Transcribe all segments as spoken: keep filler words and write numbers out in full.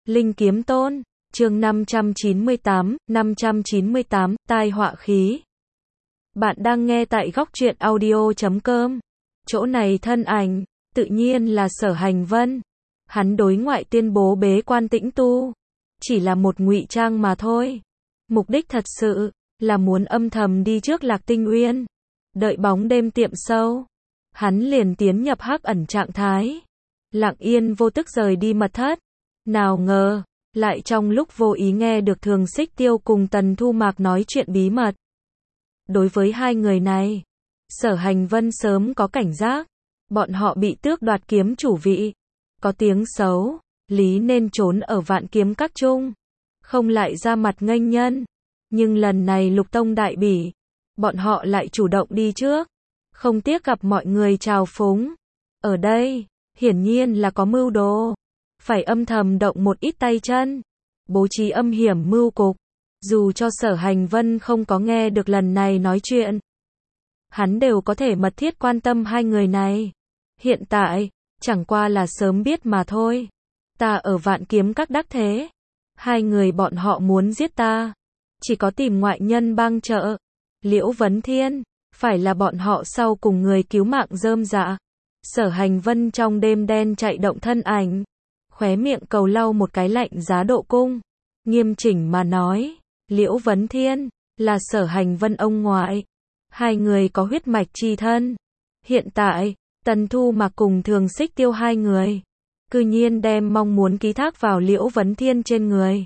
Linh Kiếm Tôn, chương năm trăm chín mươi tám, năm trăm chín mươi tám, tai họa khí. Bạn đang nghe tại góc truyện audio chấm com. Chỗ này thân ảnh, tự nhiên là Sở Hành Vân. Hắn đối ngoại tuyên bố bế quan tĩnh tu, chỉ là một ngụy trang mà thôi. Mục đích thật sự, là muốn âm thầm đi trước Lạc Tinh Uyên. Đợi bóng đêm tiệm sâu, hắn liền tiến nhập hắc ẩn trạng thái. Lặng yên vô tức rời đi mật thất. Nào ngờ, lại trong lúc vô ý nghe được Thường Xích Tiêu cùng Tần Thu Mạc nói chuyện bí mật. Đối với hai người này, Sở Hành Vân sớm có cảnh giác. Bọn họ bị tước đoạt kiếm chủ vị. Có tiếng xấu, lý nên trốn ở Vạn Kiếm Các chung. Không lại ra mặt nghênh nhân. Nhưng lần này Lục Tông đại bỉ, bọn họ lại chủ động đi trước. Không tiếc gặp mọi người chào phúng. Ở đây, hiển nhiên là có mưu đồ. Phải âm thầm động một ít tay chân. Bố trí âm hiểm mưu cục. Dù cho Sở Hành Vân không có nghe được lần này nói chuyện, hắn đều có thể mật thiết quan tâm hai người này. Hiện tại, chẳng qua là sớm biết mà thôi. Ta ở Vạn Kiếm Các đắc thế. Hai người bọn họ muốn giết ta. Chỉ có tìm ngoại nhân bang trợ. Liễu Vấn Thiên, phải là bọn họ sau cùng người cứu mạng rơm rạ. Sở Hành Vân trong đêm đen chạy động thân ảnh. Khóe miệng cầu lau một cái lạnh giá độ cung. Nghiêm chỉnh mà nói, Liễu Vấn Thiên, là Sở Hành Vân ông ngoại. Hai người có huyết mạch chi thân. Hiện tại, Tần Thu Mạc cùng Thường Xích Tiêu hai người, cư nhiên đem mong muốn ký thác vào Liễu Vấn Thiên trên người.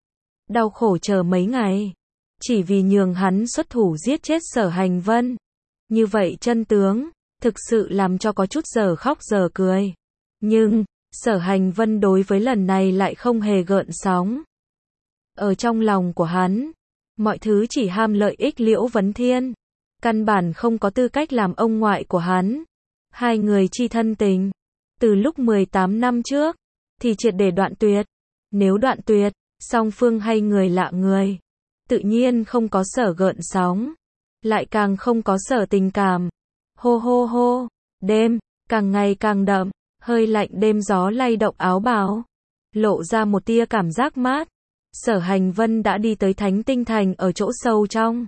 Đau khổ chờ mấy ngày, chỉ vì nhường hắn xuất thủ giết chết Sở Hành Vân. Như vậy chân tướng, thực sự làm cho có chút giờ khóc giờ cười. Nhưng, Sở Hành Vân đối với lần này lại không hề gợn sóng. Ở trong lòng của hắn, mọi thứ chỉ ham lợi ích Liễu Vấn Thiên. Căn bản không có tư cách làm ông ngoại của hắn. Hai người chi thân tình, từ lúc mười tám năm trước, thì triệt để đoạn tuyệt. Nếu đoạn tuyệt, song phương hay người lạ người, tự nhiên không có sở gợn sóng, lại càng không có sở tình cảm. Hô hô hô, đêm, càng ngày càng đậm, hơi lạnh đêm gió lay động áo bào, lộ ra một tia cảm giác mát. Sở Hành Vân đã đi tới Thánh Tinh Thành ở chỗ sâu trong.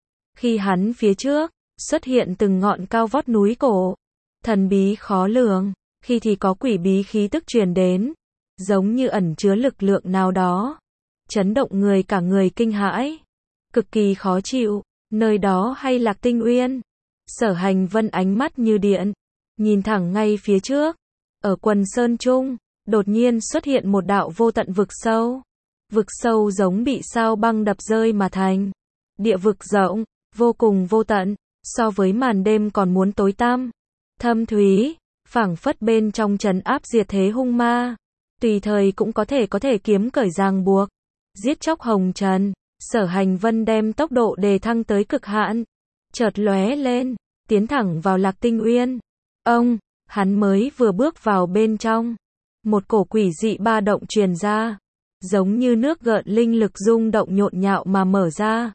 Khi hắn phía trước, xuất hiện từng ngọn cao vót núi cổ, thần bí khó lường, khi thì có quỷ bí khí tức truyền đến, giống như ẩn chứa lực lượng nào đó, chấn động người cả người kinh hãi, cực kỳ khó chịu. Nơi đó hay Lạc Tinh Uyên? Sở Hành Vân ánh mắt như điện, nhìn thẳng ngay phía trước. Ở quần sơn trung, đột nhiên xuất hiện một đạo vô tận vực sâu. Vực sâu giống bị sao băng đập rơi mà thành. Địa vực rộng, vô cùng vô tận, so với màn đêm còn muốn tối tăm, thâm thúy, phảng phất bên trong trấn áp diệt thế hung ma. Tùy thời cũng có thể có thể kiếm cởi ràng buộc, giết chóc hồng trần. Sở Hành Vân đem tốc độ đề thăng tới cực hạn, chợt lóe lên, tiến thẳng vào Lạc Tinh Uyên. Ông, hắn mới vừa bước vào bên trong, một cổ quỷ dị ba động truyền ra, giống như nước gợn linh lực rung động nhộn nhạo mà mở ra.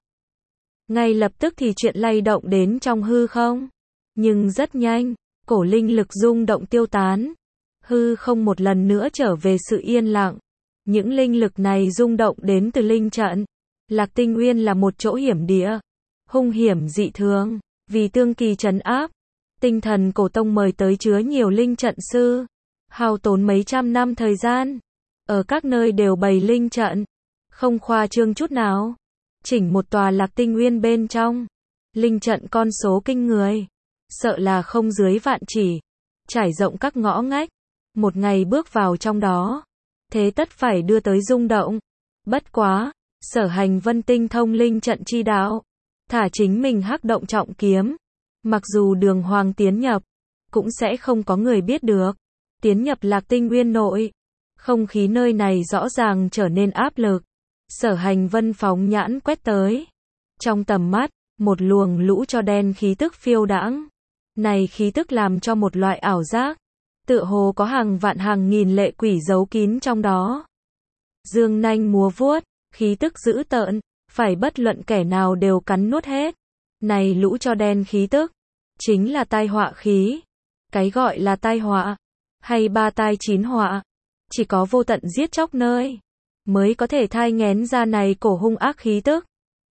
Ngay lập tức thì chuyện lay động đến trong hư không. Nhưng rất nhanh, cổ linh lực rung động tiêu tán. Hư không một lần nữa trở về sự yên lặng. Những linh lực này rung động đến từ linh trận. Lạc Tinh Uyên là một chỗ hiểm địa, hung hiểm dị thường, vì tương kỳ trấn áp. Tinh Thần Cổ Tông mời tới chứa nhiều linh trận sư, hao tốn mấy trăm năm thời gian. Ở các nơi đều bày linh trận, không khoa trương chút nào. Chỉnh một tòa Lạc Tinh Uyên bên trong, linh trận con số kinh người, sợ là không dưới vạn chỉ, trải rộng các ngõ ngách. Một ngày bước vào trong đó, thế tất phải đưa tới rung động. Bất quá, Sở Hành Vân tinh thông linh trận chi đạo, thả chính mình hắc động trọng kiếm, mặc dù đường hoàng tiến nhập, cũng sẽ không có người biết được. Tiến nhập Lạc Tinh Uyên nội, không khí nơi này rõ ràng trở nên áp lực. Sở Hành Vân phóng nhãn quét tới. Trong tầm mắt, một luồng lũ cho đen khí tức phiêu đãng. Này khí tức làm cho một loại ảo giác. Tựa hồ có hàng vạn hàng nghìn lệ quỷ giấu kín trong đó. Dương nanh múa vuốt, khí tức dữ tợn, phải bất luận kẻ nào đều cắn nuốt hết. Này lũ cho đen khí tức, chính là tai họa khí. Cái gọi là tai họa, hay ba tai chín họa, chỉ có vô tận giết chóc nơi, mới có thể thai nghén ra này cổ hung ác khí tức.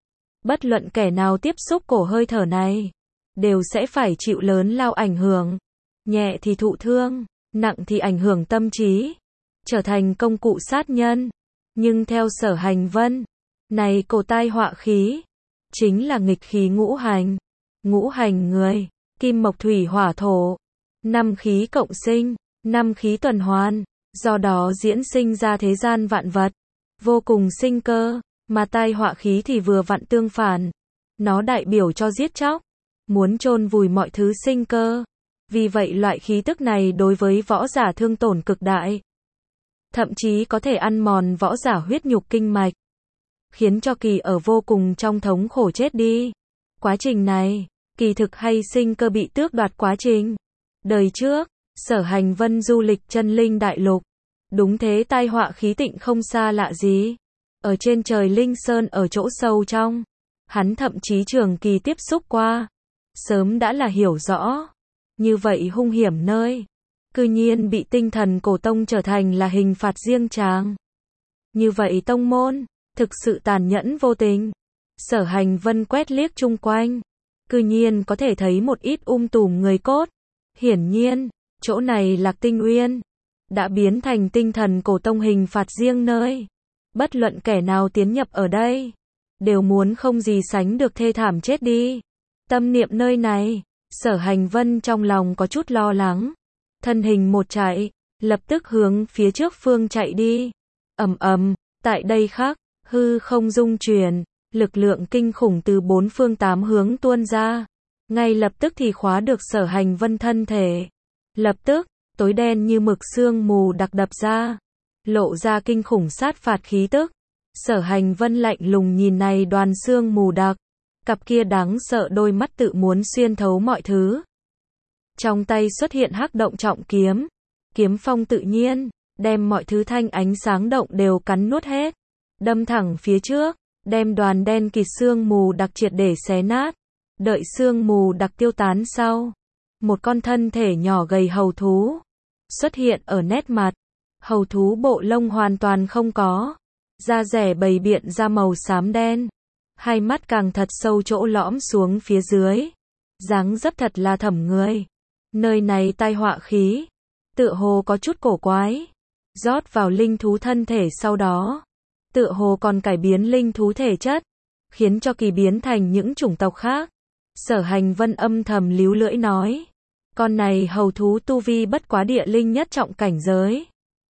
Bất luận kẻ nào tiếp xúc cổ hơi thở này, đều sẽ phải chịu lớn lao ảnh hưởng, nhẹ thì thụ thương, nặng thì ảnh hưởng tâm trí, trở thành công cụ sát nhân. Nhưng theo Sở Hành Vân, này cổ tai họa khí, chính là nghịch khí ngũ hành. Ngũ hành người, kim mộc thủy hỏa thổ, năm khí cộng sinh, năm khí tuần hoàn, do đó diễn sinh ra thế gian vạn vật, vô cùng sinh cơ, mà tai họa khí thì vừa vặn tương phản. Nó đại biểu cho giết chóc, muốn chôn vùi mọi thứ sinh cơ. Vì vậy loại khí tức này đối với võ giả thương tổn cực đại, thậm chí có thể ăn mòn võ giả huyết nhục kinh mạch, khiến cho kỳ ở vô cùng trong thống khổ chết đi. Quá trình này, kỳ thực hay sinh cơ bị tước đoạt quá trình. Đời trước, Sở Hành Vân du lịch chân linh đại lục. Đúng thế, tai họa khí tịnh không xa lạ gì. Ở trên trời Linh Sơn ở chỗ sâu trong, hắn thậm chí trường kỳ tiếp xúc qua. Sớm đã là hiểu rõ. Như vậy hung hiểm nơi, cư nhiên bị tinh thần cổ tông trở thành là hình phạt riêng chàng. Như vậy tông môn, thực sự tàn nhẫn vô tình. Sở Hành Vân quét liếc chung quanh, cư nhiên có thể thấy một ít um tùm người cốt. Hiển nhiên, chỗ này Lạc Tinh Uyên đã biến thành tinh thần cổ tông hình phạt riêng nơi. Bất luận kẻ nào tiến nhập ở đây, đều muốn không gì sánh được thê thảm chết đi. Tâm niệm nơi này, Sở Hành Vân trong lòng có chút lo lắng. Thân hình một chạy, lập tức hướng phía trước phương chạy đi. Ầm ầm, tại đây khắc, hư không rung chuyển, lực lượng kinh khủng từ bốn phương tám hướng tuôn ra. Ngay lập tức thì khóa được Sở Hành Vân thân thể. Lập tức, tối đen như mực sương mù đặc đập ra, lộ ra kinh khủng sát phạt khí tức. Sở Hành Vân lạnh lùng nhìn này đoàn sương mù đặc, cặp kia đáng sợ đôi mắt tự muốn xuyên thấu mọi thứ. Trong tay xuất hiện hắc động trọng kiếm, kiếm phong tự nhiên, đem mọi thứ thanh ánh sáng động đều cắn nuốt hết, đâm thẳng phía trước, đem đoàn đen kịt sương mù đặc triệt để xé nát. Đợi sương mù đặc tiêu tán sau, một con thân thể nhỏ gầy hầu thú xuất hiện ở nét mặt. Hầu thú bộ lông hoàn toàn không có, da rẻ bầy biện ra màu xám đen, hai mắt càng thật sâu chỗ lõm xuống phía dưới, dáng dấp thật là thẩm người. Nơi này tai họa khí, tựa hồ có chút cổ quái, rót vào linh thú thân thể sau đó, tựa hồ còn cải biến linh thú thể chất, khiến cho kỳ biến thành những chủng tộc khác. Sở Hành Vân âm thầm líu lưỡi nói, con này hầu thú tu vi bất quá địa linh nhất trọng cảnh giới,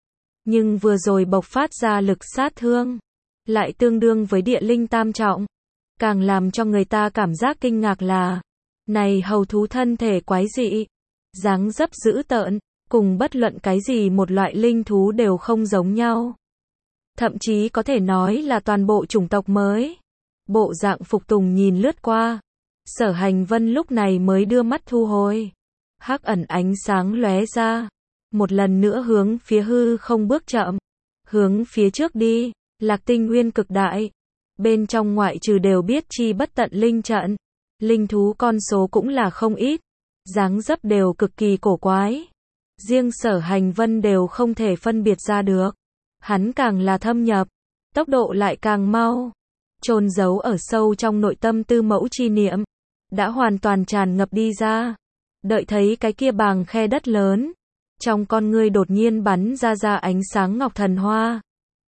nhưng vừa rồi bộc phát ra lực sát thương, lại tương đương với địa linh tam trọng. Càng làm cho người ta cảm giác kinh ngạc là, này hầu thú thân thể quái dị, dáng dấp dữ tợn, cùng bất luận cái gì một loại linh thú đều không giống nhau. Thậm chí có thể nói là toàn bộ chủng tộc mới. Bộ dạng phục tùng nhìn lướt qua, Sở Hành Vân lúc này mới đưa mắt thu hồi. Hắc ẩn ánh sáng lóe ra, một lần nữa hướng phía hư không bước chậm, hướng phía trước đi. Lạc Tinh Uyên cực đại, bên trong ngoại trừ đều biết chi bất tận linh trận, linh thú con số cũng là không ít, dáng dấp đều cực kỳ cổ quái. Riêng Sở Hành Vân đều không thể phân biệt ra được. Hắn càng là thâm nhập, tốc độ lại càng mau. Chôn giấu ở sâu trong nội tâm tư mẫu chi niệm, đã hoàn toàn tràn ngập đi ra. Đợi thấy cái kia bàng khe đất lớn, trong con ngươi đột nhiên bắn ra ra ánh sáng ngọc thần hoa.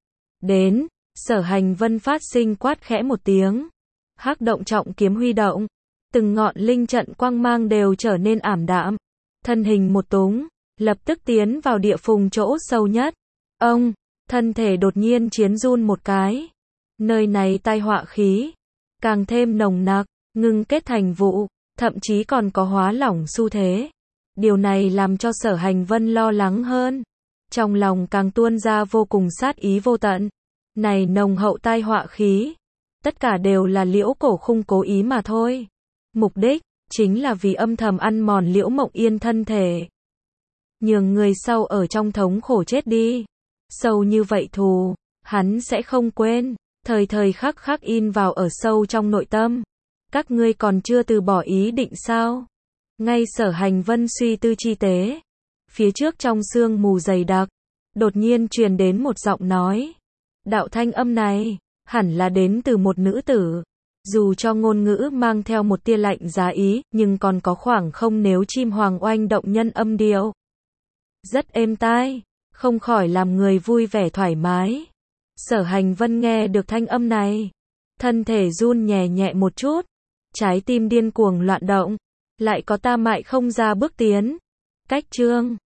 Đến, Sở Hành Vân phát sinh quát khẽ một tiếng. Hắc động trọng kiếm huy động, từng ngọn linh trận quang mang đều trở nên ảm đạm. Thân hình một túng, lập tức tiến vào địa phùng chỗ sâu nhất. Ông, thân thể đột nhiên chiến run một cái. Nơi này tai họa khí, càng thêm nồng nặc, ngưng kết thành vụ, thậm chí còn có hóa lỏng xu thế. Điều này làm cho Sở Hành Vân lo lắng hơn. Trong lòng càng tuôn ra vô cùng sát ý vô tận. Này nồng hậu tai họa khí, tất cả đều là Liễu Cổ Khung cố ý mà thôi. Mục đích, chính là vì âm thầm ăn mòn Liễu Mộng Yên thân thể. Nhường người sau ở trong thống khổ chết đi. Sâu như vậy thù, hắn sẽ không quên, thời thời khắc khắc in vào ở sâu trong nội tâm. Các ngươi còn chưa từ bỏ ý định sao? Ngay Sở Hành Vân suy tư chi tế. Phía trước trong sương mù dày đặc, Đột nhiên truyền đến một giọng nói. Đạo thanh âm này, hẳn là đến từ một nữ tử. Dù cho ngôn ngữ mang theo một tia lạnh giá ý, nhưng còn có khoảng không nếu chim hoàng oanh động nhân âm điệu. Rất êm tai, không khỏi làm người vui vẻ thoải mái. Sở Hành Vân nghe được thanh âm này, thân thể run nhẹ nhẹ một chút, trái tim điên cuồng loạn động, lại có ta mại không ra bước tiến. Cách chương